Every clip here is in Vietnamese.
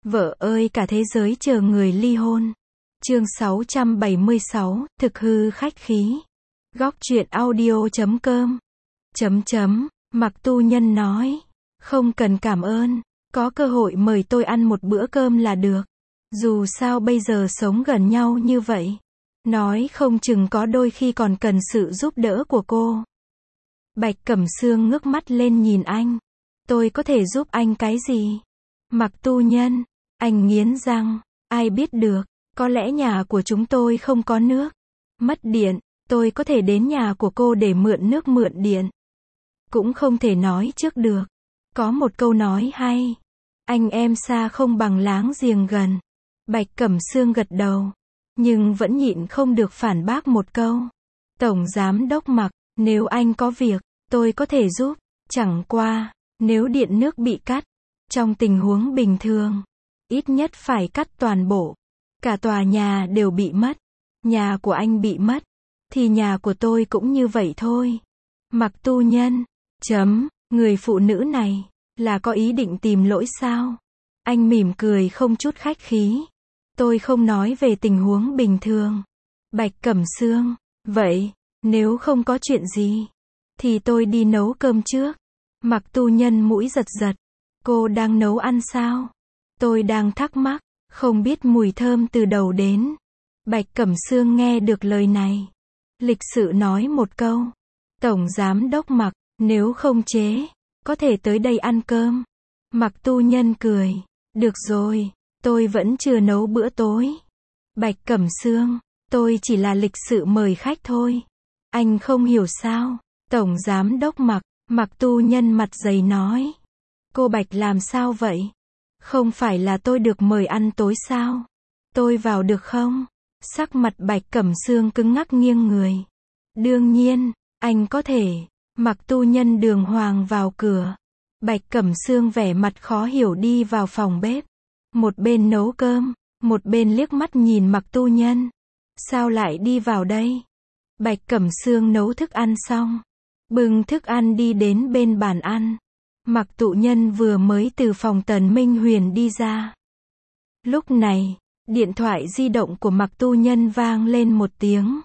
Vợ ơi cả thế giới chờ người ly hôn. Chương 676, thực hư khách khí. Góc truyện audio.com. Mặc Tu Nhân nói. Không cần cảm ơn. Có cơ hội mời tôi ăn một bữa cơm là được. Dù sao bây giờ sống gần nhau như vậy. Nói không chừng có đôi khi còn cần sự giúp đỡ của cô. Bạch Cẩm Sương ngước mắt lên nhìn anh. Tôi có thể giúp anh cái gì? Mặc Tu Nhân. Anh nghiến răng. Ai biết được. Có lẽ nhà của chúng tôi không có nước. Mất điện. Tôi có thể đến nhà của cô để mượn nước mượn điện. Cũng không thể nói trước được. Có một câu nói hay. Anh em xa không bằng láng giềng gần. Bạch Cẩm Sương gật đầu. Nhưng vẫn nhịn không được phản bác một câu. Tổng Giám Đốc Mặc, nếu anh có việc, tôi có thể giúp. Chẳng qua, nếu điện nước bị cắt, trong tình huống bình thường, ít nhất phải cắt toàn bộ. Cả tòa nhà đều bị mất. Nhà của anh bị mất, thì nhà của tôi cũng như vậy thôi. Mặc Tu Nhân. Người phụ nữ này, là có ý định tìm lỗi sao? Anh mỉm cười không chút khách khí. Tôi không nói về tình huống bình thường. Bạch Cẩm Sương. Vậy, nếu không có chuyện gì, thì tôi đi nấu cơm trước. Mặc Tu Nhân mũi giật giật. Cô đang nấu ăn sao? Tôi đang thắc mắc, không biết mùi thơm từ đầu đến. Bạch Cẩm Sương nghe được lời này. Lịch sự nói một câu. Tổng Giám Đốc Mặc, nếu không chế, có thể tới đây ăn cơm. Mặc Tu Nhân cười. Được rồi, tôi vẫn chưa nấu bữa tối. Bạch Cẩm Sương, tôi chỉ là lịch sự mời khách thôi. Anh không hiểu sao? Tổng Giám Đốc Mặc, Mặc Tu Nhân mặt dày nói. Cô Bạch làm sao vậy? Không phải là tôi được mời ăn tối sao? Tôi vào được không? Sắc mặt Bạch Cẩm Sương cứng ngắc nghiêng người. Đương nhiên, anh có thể. Mặc Tu Nhân đường hoàng vào cửa. Bạch Cẩm Sương vẻ mặt khó hiểu đi vào phòng bếp. Một bên nấu cơm, một bên liếc mắt nhìn Mặc Tu Nhân. Sao lại đi vào đây? Bạch Cẩm Sương nấu thức ăn xong, bưng thức ăn đi đến bên bàn ăn. Mặc Tu Nhân vừa mới từ phòng Tần Minh Huyền đi ra. Lúc này, điện thoại di động của Mặc Tu Nhân vang lên một tiếng.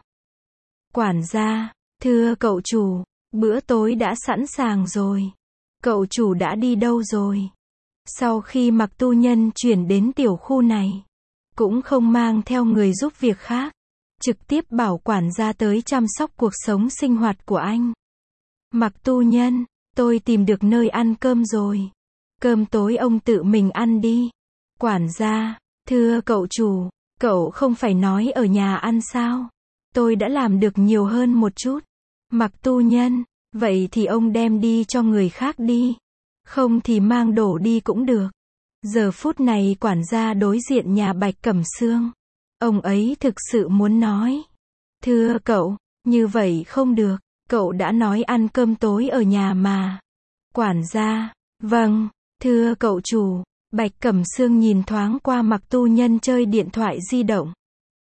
Quản gia, thưa cậu chủ, bữa tối đã sẵn sàng rồi. Cậu chủ đã đi đâu rồi? Sau khi Mặc Tu Nhân chuyển đến tiểu khu này, cũng không mang theo người giúp việc khác, trực tiếp bảo quản gia tới chăm sóc cuộc sống sinh hoạt của anh. Mặc Tu Nhân, tôi tìm được nơi ăn cơm rồi. Cơm tối ông tự mình ăn đi. Quản gia, thưa cậu chủ, cậu không phải nói ở nhà ăn sao? Tôi đã làm được nhiều hơn một chút. Mặc Tu Nhân, vậy thì ông đem đi cho người khác đi. Không thì mang đổ đi cũng được. Giờ phút này quản gia đối diện nhà Bạch Cẩm Sương. Ông ấy thực sự muốn nói. Thưa cậu, như vậy không được. Cậu đã nói ăn cơm tối ở nhà mà. Quản gia, vâng, thưa cậu chủ. Bạch Cẩm Sương nhìn thoáng qua Mặc Tu Nhân chơi điện thoại di động.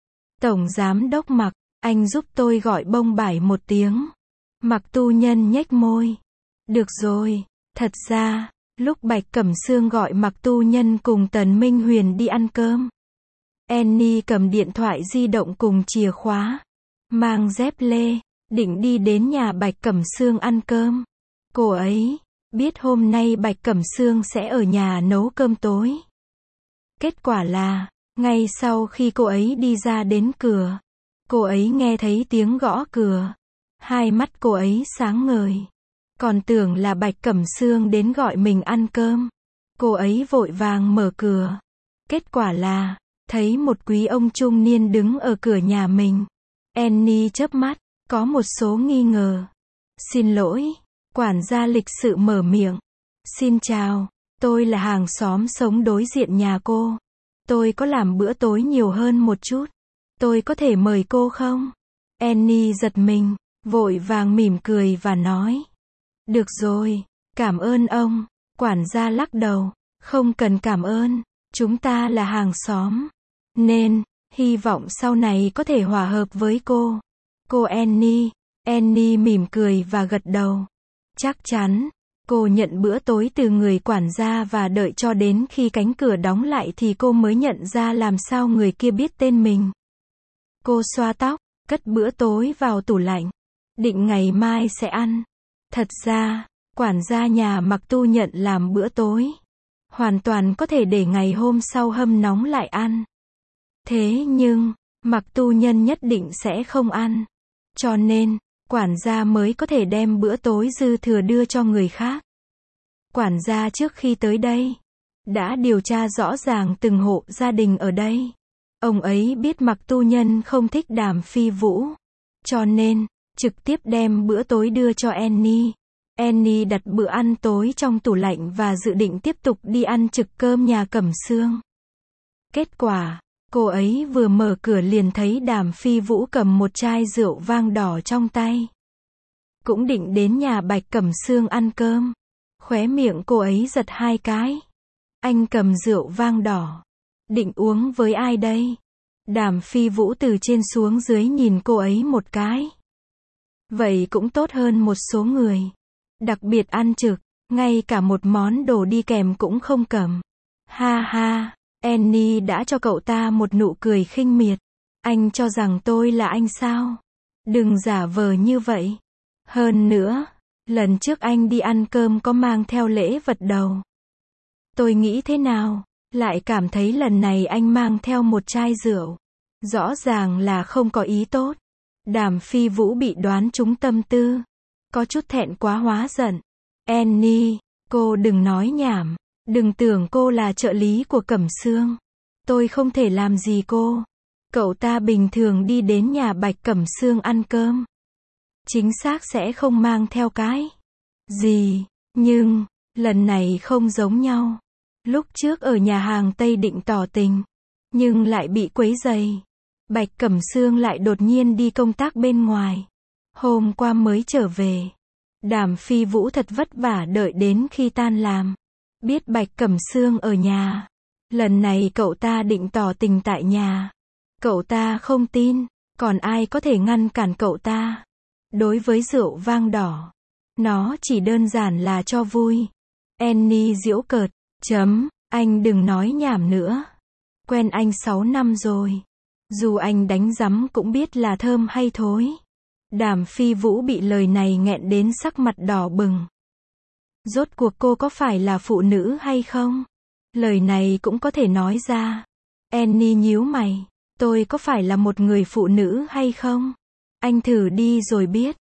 Tổng Giám Đốc Mặc, anh giúp tôi gọi bông bải một tiếng. Mặc Tu Nhân nhếch môi. Được rồi, thật ra, lúc Bạch Cẩm Sương gọi Mặc Tu Nhân cùng Tần Minh Huyền đi ăn cơm, Annie cầm điện thoại di động cùng chìa khóa, mang dép lê, định đi đến nhà Bạch Cẩm Sương ăn cơm. Cô ấy biết hôm nay Bạch Cẩm Sương sẽ ở nhà nấu cơm tối. Kết quả là, ngay sau khi cô ấy đi ra đến cửa, cô ấy nghe thấy tiếng gõ cửa. Hai mắt cô ấy sáng ngời. Còn tưởng là Bạch Cẩm Sương đến gọi mình ăn cơm. Cô ấy vội vàng mở cửa. Kết quả là, thấy một quý ông trung niên đứng ở cửa nhà mình. Annie chớp mắt, có một số nghi ngờ. Xin lỗi, quản gia lịch sự mở miệng. Xin chào, tôi là hàng xóm sống đối diện nhà cô. Tôi có làm bữa tối nhiều hơn một chút. Tôi có thể mời cô không? Annie giật mình, vội vàng mỉm cười và nói. Được rồi, cảm ơn ông. Quản gia lắc đầu. Không cần cảm ơn, chúng ta là hàng xóm. Nên, hy vọng sau này có thể hòa hợp với cô. Cô Annie. Annie mỉm cười và gật đầu. Chắc chắn, Cô nhận bữa tối từ người quản gia và đợi cho đến khi cánh cửa đóng lại thì cô mới nhận ra làm sao người kia biết tên mình. Cô xoa tóc, cất bữa tối vào tủ lạnh. Định ngày mai sẽ ăn. Thật ra, quản gia nhà Mặc Tu Nhận làm bữa tối. Hoàn toàn có thể để ngày hôm sau hâm nóng lại ăn. Thế nhưng, Mặc Tu Nhân nhất định sẽ không ăn. Cho nên, quản gia mới có thể đem bữa tối dư thừa đưa cho người khác. Quản gia trước khi tới đây, đã điều tra rõ ràng từng hộ gia đình ở đây. Ông ấy biết Mặc Tu Nhân không thích Đàm Phi Vũ. Cho nên, trực tiếp đem bữa tối đưa cho Annie. Annie đặt bữa ăn tối trong tủ lạnh và dự định tiếp tục đi ăn trực cơm nhà Cẩm Sương. Kết quả, cô ấy vừa mở cửa liền thấy Đàm Phi Vũ cầm một chai rượu vang đỏ trong tay. Cũng định đến nhà Bạch Cẩm Sương ăn cơm. Khóe miệng cô ấy giật hai cái. Anh cầm rượu vang đỏ. Định uống với ai đây? Đàm Phi Vũ từ trên xuống dưới nhìn cô ấy một cái. Vậy cũng tốt hơn một số người. Đặc biệt ăn trực, ngay cả một món đồ đi kèm cũng không cầm. Ha ha, Annie đã cho cậu ta một nụ cười khinh miệt. Anh cho rằng tôi là anh sao? Đừng giả vờ như vậy. Hơn nữa, lần trước anh đi ăn cơm có mang theo lễ vật đầu. Tôi nghĩ thế nào? Lại cảm thấy lần này anh mang theo một chai rượu. Rõ ràng là không có ý tốt. Đàm Phi Vũ bị đoán trúng tâm tư. Có chút thẹn quá hóa giận. Annie, cô đừng nói nhảm. Đừng tưởng cô là trợ lý của Cẩm Sương. Tôi không thể làm gì cô. Cậu ta bình thường đi đến nhà Bạch Cẩm Sương ăn cơm. Chính xác sẽ không mang theo cái gì. Nhưng, lần này không giống nhau. Lúc trước ở nhà hàng Tây định tỏ tình. Nhưng lại bị quấy rầy. Bạch Cẩm Sương lại đột nhiên đi công tác bên ngoài. Hôm qua mới trở về. Đàm Phi Vũ thật vất vả đợi đến khi tan làm. Biết Bạch Cẩm Sương ở nhà. Lần này cậu ta định tỏ tình tại nhà. Cậu ta không tin. Còn ai có thể ngăn cản cậu ta? Đối với rượu vang đỏ. Nó chỉ đơn giản là cho vui. Annie giễu cợt. Anh đừng nói nhảm nữa. Quen anh 6 năm rồi. Dù anh đánh rắm cũng biết là thơm hay thối. Đàm Phi Vũ bị lời này nghẹn đến sắc mặt đỏ bừng. Rốt cuộc cô có phải là phụ nữ hay không? Lời này cũng có thể nói ra. Annie nhíu mày. Tôi có phải là một người phụ nữ hay không? Anh thử đi rồi biết.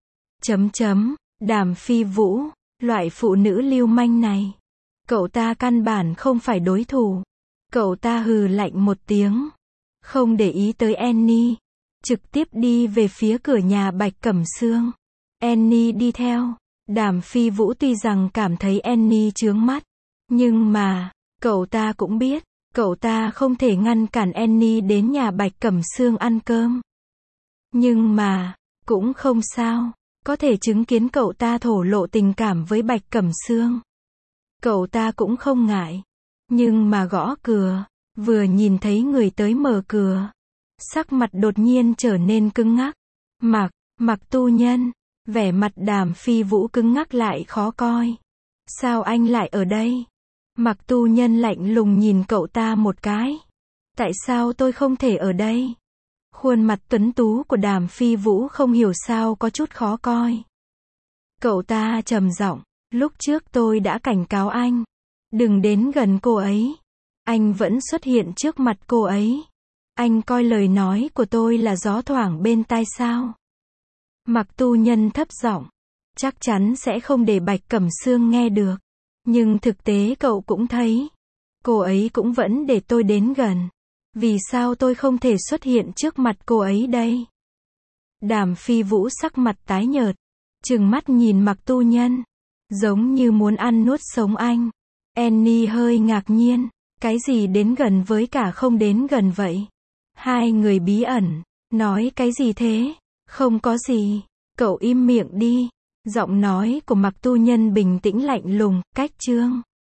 Đàm Phi Vũ, loại phụ nữ lưu manh này. Cậu ta căn bản không phải đối thủ. Cậu ta hừ lạnh một tiếng. Không để ý tới Annie. Trực tiếp đi về phía cửa nhà Bạch Cẩm Sương. Annie đi theo. Đàm Phi Vũ tuy rằng cảm thấy Annie chướng mắt. Nhưng mà, cậu ta cũng biết. Cậu ta không thể ngăn cản Annie đến nhà Bạch Cẩm Sương ăn cơm. Nhưng mà, cũng không sao. Có thể chứng kiến cậu ta thổ lộ tình cảm với Bạch Cẩm Sương. Cậu ta cũng không ngại. Nhưng mà gõ cửa. Vừa nhìn thấy người tới mở cửa. Sắc mặt đột nhiên trở nên cứng ngắc. Mặc Tu Nhân. Vẻ mặt Đàm Phi Vũ cứng ngắc lại khó coi. Sao anh lại ở đây? Mặc Tu Nhân lạnh lùng nhìn cậu ta một cái. Tại sao tôi không thể ở đây? Khuôn mặt tuấn tú của Đàm Phi Vũ không hiểu sao có chút khó coi. Cậu ta trầm giọng. Lúc trước tôi đã cảnh cáo anh. Đừng đến gần cô ấy. Anh vẫn xuất hiện trước mặt cô ấy. Anh coi lời nói của tôi là gió thoảng bên tai sao? Mặc Tu Nhân thấp giọng. Chắc chắn sẽ không để Bạch Cẩm Sương nghe được. Nhưng thực tế cậu cũng thấy. Cô ấy cũng vẫn để tôi đến gần. Vì sao tôi không thể xuất hiện trước mặt cô ấy đây? Đàm Phi Vũ sắc mặt tái nhợt. Trừng mắt nhìn Mặc Tu Nhân. Giống như muốn ăn nuốt sống anh. Annie hơi ngạc nhiên. Cái gì đến gần với cả không đến gần vậy? Hai người bí ẩn. Nói cái gì thế? Không có gì. Cậu im miệng đi. Giọng nói của Mặc Tu Nhân bình tĩnh lạnh lùng, cách chương.